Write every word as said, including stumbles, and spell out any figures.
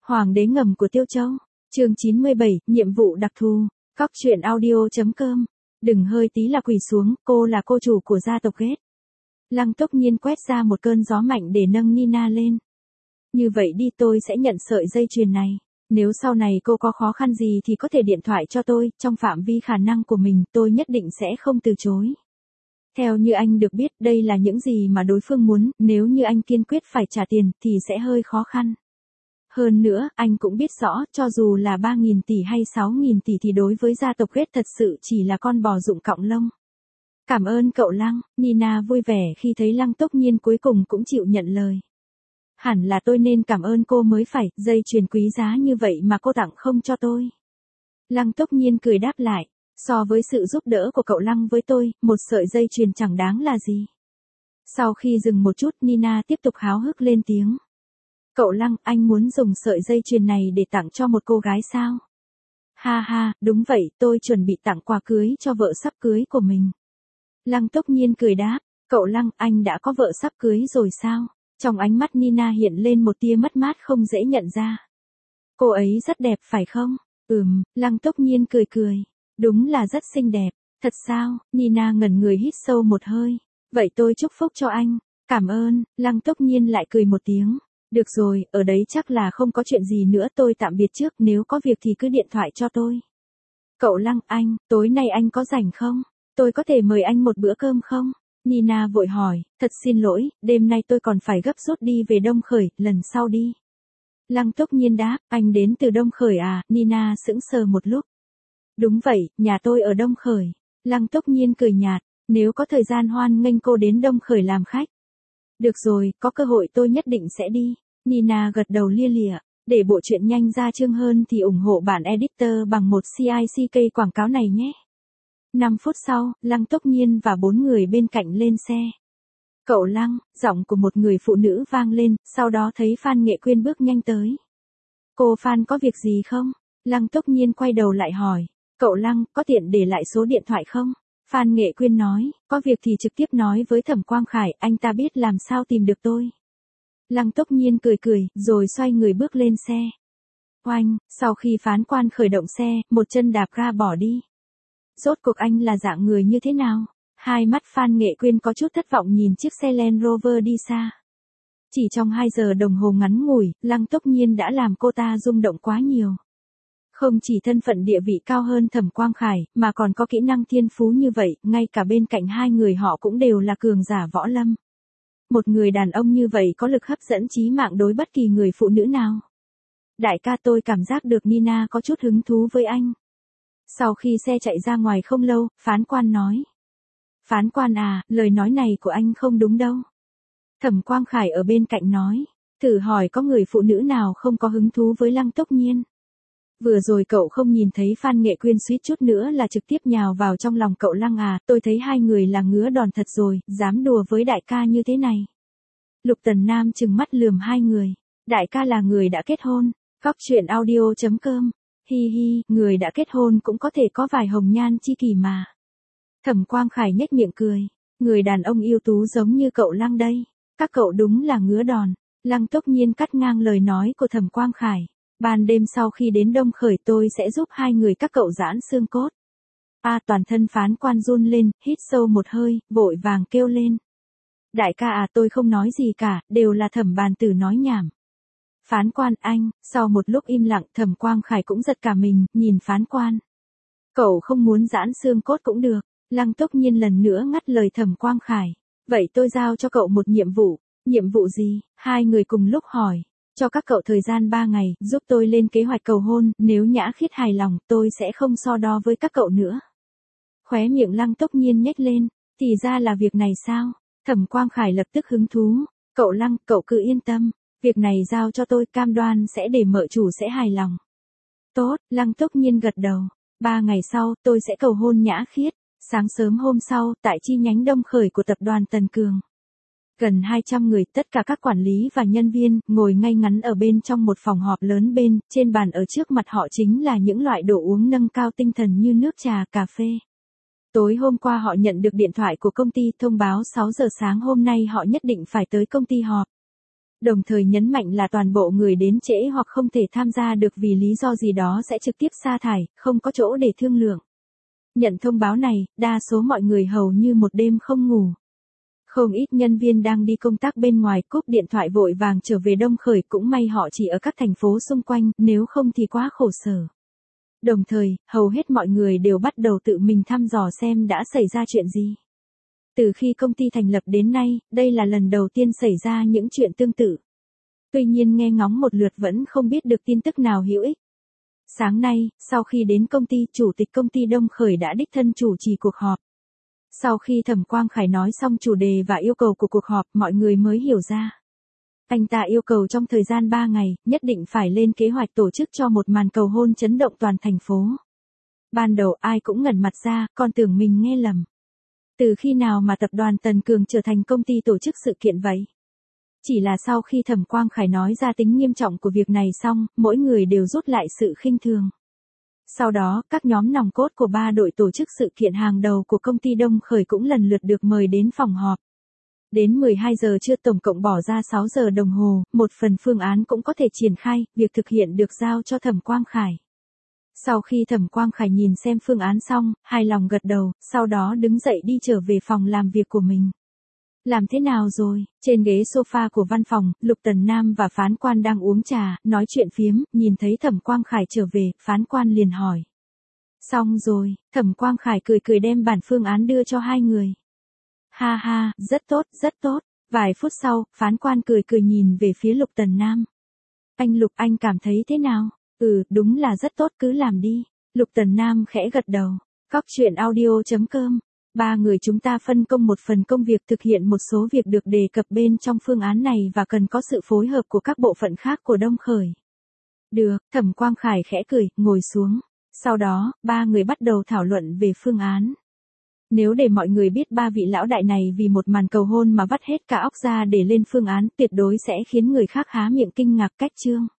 Hoàng đế ngầm của Tiêu Châu. Chương chín mươi bảy, nhiệm vụ đặc thù. Cóc truyện audio.com. Đừng hơi tí là quỳ xuống, cô là cô chủ của gia tộc Ghét. Lăng Tốc Nhiên quét ra một cơn gió mạnh để nâng Nina lên. Như vậy đi, tôi sẽ nhận sợi dây chuyền này. Nếu sau này cô có khó khăn gì thì có thể điện thoại cho tôi, trong phạm vi khả năng của mình tôi nhất định sẽ không từ chối. Theo như anh được biết, đây là những gì mà đối phương muốn, nếu như anh kiên quyết phải trả tiền thì sẽ hơi khó khăn. Hơn nữa, anh cũng biết rõ, cho dù là ba nghìn tỷ hay sáu nghìn tỷ thì đối với gia tộc Ghét thật sự chỉ là con bò rụng cọng lông. Cảm ơn cậu Lăng, Nina vui vẻ khi thấy Lăng Tốc Nhiên cuối cùng cũng chịu nhận lời. Hẳn là tôi nên cảm ơn cô mới phải, dây chuyền quý giá như vậy mà cô tặng không cho tôi. Lăng Tốc Nhiên cười đáp lại, so với sự giúp đỡ của cậu Lăng với tôi, một sợi dây chuyền chẳng đáng là gì. Sau khi dừng một chút, Nina tiếp tục háo hức lên tiếng. Cậu Lăng, anh muốn dùng sợi dây chuyền này để tặng cho một cô gái sao? Ha ha, đúng vậy, tôi chuẩn bị tặng quà cưới cho vợ sắp cưới của mình. Lăng Tốc Nhiên cười đáp, cậu Lăng, anh đã có vợ sắp cưới rồi sao? Trong ánh mắt Nina hiện lên một tia mất mát không dễ nhận ra. Cô ấy rất đẹp phải không? Ừm, Lăng Tốc Nhiên cười cười. Đúng là rất xinh đẹp. Thật sao? Nina ngẩn người hít sâu một hơi. Vậy tôi chúc phúc cho anh. Cảm ơn. Lăng Tốc Nhiên lại cười một tiếng. Được rồi, ở đấy chắc là không có chuyện gì nữa, tôi tạm biệt trước, nếu có việc thì cứ điện thoại cho tôi. Cậu Lăng, anh, tối nay anh có rảnh không? Tôi có thể mời anh một bữa cơm không? Nina vội hỏi, thật xin lỗi, đêm nay tôi còn phải gấp rút đi về Đông Khởi, lần sau đi. Lăng Tốc Nhiên đáp, anh đến từ Đông Khởi à? Nina sững sờ một lúc. Đúng vậy, nhà tôi ở Đông Khởi. Lăng Tốc Nhiên cười nhạt, nếu có thời gian hoan nghênh cô đến Đông Khởi làm khách. Được rồi, có cơ hội tôi nhất định sẽ đi. Nina gật đầu lia lịa. Để bộ truyện nhanh ra chương hơn thì ủng hộ bản editor bằng một xê i xê ca quảng cáo này nhé. năm phút sau, Lăng Tốc Nhiên và bốn người bên cạnh lên xe. Cậu Lăng, giọng của một người phụ nữ vang lên, sau đó thấy Phan Nghệ Quyên bước nhanh tới. Cô Phan có việc gì không? Lăng Tốc Nhiên quay đầu lại hỏi. Cậu Lăng, có tiện để lại số điện thoại không? Phan Nghệ Quyên nói, có việc thì trực tiếp nói với Thẩm Quang Khải, anh ta biết làm sao tìm được tôi. Lăng Tốc Nhiên cười cười, rồi xoay người bước lên xe. Oanh, sau khi phán quan khởi động xe, một chân đạp ga bỏ đi. Rốt cuộc anh là dạng người như thế nào? Hai mắt Phan Nghệ Quyên có chút thất vọng nhìn chiếc xe Land Rover đi xa. Chỉ trong hai giờ đồng hồ ngắn ngủi, Lăng Tốc Nhiên đã làm cô ta rung động quá nhiều. Không chỉ thân phận địa vị cao hơn Thẩm Quang Khải, mà còn có kỹ năng thiên phú như vậy, ngay cả bên cạnh hai người họ cũng đều là cường giả võ lâm. Một người đàn ông như vậy có lực hấp dẫn chí mạng đối bất kỳ người phụ nữ nào. Đại ca, tôi cảm giác được Nina có chút hứng thú với anh. Sau khi xe chạy ra ngoài không lâu, phán quan nói. Phán quan à, lời nói này của anh không đúng đâu. Thẩm Quang Khải ở bên cạnh nói. Thử hỏi có người phụ nữ nào không có hứng thú với Lăng Tốc Nhiên. Vừa rồi cậu không nhìn thấy Phan Nghệ Quyên suýt chút nữa là trực tiếp nhào vào trong lòng cậu Lăng à, tôi thấy hai người là ngứa đòn thật rồi, dám đùa với đại ca như thế này. Lục Tần Nam trừng mắt lườm hai người. Đại ca là người đã kết hôn. Cóc truyện audio.com. Hi hi, người đã kết hôn cũng có thể có vài hồng nhan chi kỷ mà. Thẩm Quang Khải nhếch miệng cười. Người đàn ông ưu tú giống như cậu Lăng đây. Các cậu đúng là ngứa đòn. Lăng Tốc Nhiên cắt ngang lời nói của Thẩm Quang Khải. Ban đêm sau khi đến Đông Khởi tôi sẽ giúp hai người các cậu giãn xương cốt. A à, toàn thân phán quan run lên, hít sâu một hơi, vội vàng kêu lên. Đại ca à, tôi không nói gì cả, đều là Thẩm bàn tử nói nhảm. Phán quan anh, sau một lúc im lặng Thẩm Quang Khải cũng giật cả mình, nhìn phán quan. Cậu không muốn giãn xương cốt cũng được. Lăng Tốc Nhiên lần nữa ngắt lời Thẩm Quang Khải. Vậy tôi giao cho cậu một nhiệm vụ. Nhiệm vụ gì? Hai người cùng lúc hỏi. Cho các cậu thời gian ba ngày, giúp tôi lên kế hoạch cầu hôn, nếu Nhã Khiết hài lòng, tôi sẽ không so đo với các cậu nữa. Khóe miệng Lăng Tốc Nhiên nhếch lên, thì ra là việc này sao? Thẩm Quang Khải lập tức hứng thú. Cậu Lăng, cậu cứ yên tâm, việc này giao cho tôi, cam đoan sẽ để mợ chủ sẽ hài lòng. Tốt, Lăng Tốc Nhiên gật đầu. Ba ngày sau, tôi sẽ cầu hôn Nhã Khiết. Sáng sớm hôm sau, tại chi nhánh Đông Khởi của tập đoàn Tần Cường. Gần hai trăm người, tất cả các quản lý và nhân viên, ngồi ngay ngắn ở bên trong một phòng họp lớn bên, trên bàn ở trước mặt họ chính là những loại đồ uống nâng cao tinh thần như nước trà, cà phê. Tối hôm qua họ nhận được điện thoại của công ty thông báo sáu giờ sáng hôm nay họ nhất định phải tới công ty họp. Đồng thời nhấn mạnh là toàn bộ người đến trễ hoặc không thể tham gia được vì lý do gì đó sẽ trực tiếp sa thải, không có chỗ để thương lượng. Nhận thông báo này, đa số mọi người hầu như một đêm không ngủ. Không ít nhân viên đang đi công tác bên ngoài cúp điện thoại vội vàng trở về Đông Khởi, cũng may họ chỉ ở các thành phố xung quanh, nếu không thì quá khổ sở. Đồng thời, hầu hết mọi người đều bắt đầu tự mình thăm dò xem đã xảy ra chuyện gì. Từ khi công ty thành lập đến nay, đây là lần đầu tiên xảy ra những chuyện tương tự. Tuy nhiên nghe ngóng một lượt vẫn không biết được tin tức nào hữu ích. Sáng nay, sau khi đến công ty, chủ tịch công ty Đông Khởi đã đích thân chủ trì cuộc họp. Sau khi Thẩm Quang Khải nói xong chủ đề và yêu cầu của cuộc họp, mọi người mới hiểu ra. Anh ta yêu cầu trong thời gian ba ngày, nhất định phải lên kế hoạch tổ chức cho một màn cầu hôn chấn động toàn thành phố. Ban đầu ai cũng ngẩn mặt ra, còn tưởng mình nghe lầm. Từ khi nào mà tập đoàn Tần Cường trở thành công ty tổ chức sự kiện vậy? Chỉ là sau khi Thẩm Quang Khải nói ra tính nghiêm trọng của việc này xong, mỗi người đều rút lại sự khinh thường. Sau đó, các nhóm nòng cốt của ba đội tổ chức sự kiện hàng đầu của công ty Đông Khởi cũng lần lượt được mời đến phòng họp. Đến mười hai giờ trưa tổng cộng bỏ ra sáu giờ đồng hồ, một phần phương án cũng có thể triển khai, việc thực hiện được giao cho Thẩm Quang Khải. Sau khi Thẩm Quang Khải nhìn xem phương án xong, hài lòng gật đầu, sau đó đứng dậy đi trở về phòng làm việc của mình. Làm thế nào rồi? Trên ghế sofa của văn phòng, Lục Tần Nam và phán quan đang uống trà, nói chuyện phiếm, nhìn thấy Thẩm Quang Khải trở về, phán quan liền hỏi. Xong rồi, Thẩm Quang Khải cười cười đem bản phương án đưa cho hai người. Ha ha, rất tốt, rất tốt. Vài phút sau, phán quan cười cười nhìn về phía Lục Tần Nam. Anh Lục, anh cảm thấy thế nào? Ừ, đúng là rất tốt, cứ làm đi. Lục Tần Nam khẽ gật đầu. Cóc truyện audio chấm com. Ba người chúng ta phân công một phần công việc thực hiện một số việc được đề cập bên trong phương án này và cần có sự phối hợp của các bộ phận khác của Đông Khởi. Được, Thẩm Quang Khải khẽ cười, ngồi xuống. Sau đó, ba người bắt đầu thảo luận về phương án. Nếu để mọi người biết ba vị lão đại này vì một màn cầu hôn mà vắt hết cả óc ra để lên phương án, tuyệt đối sẽ khiến người khác há miệng kinh ngạc cách chương.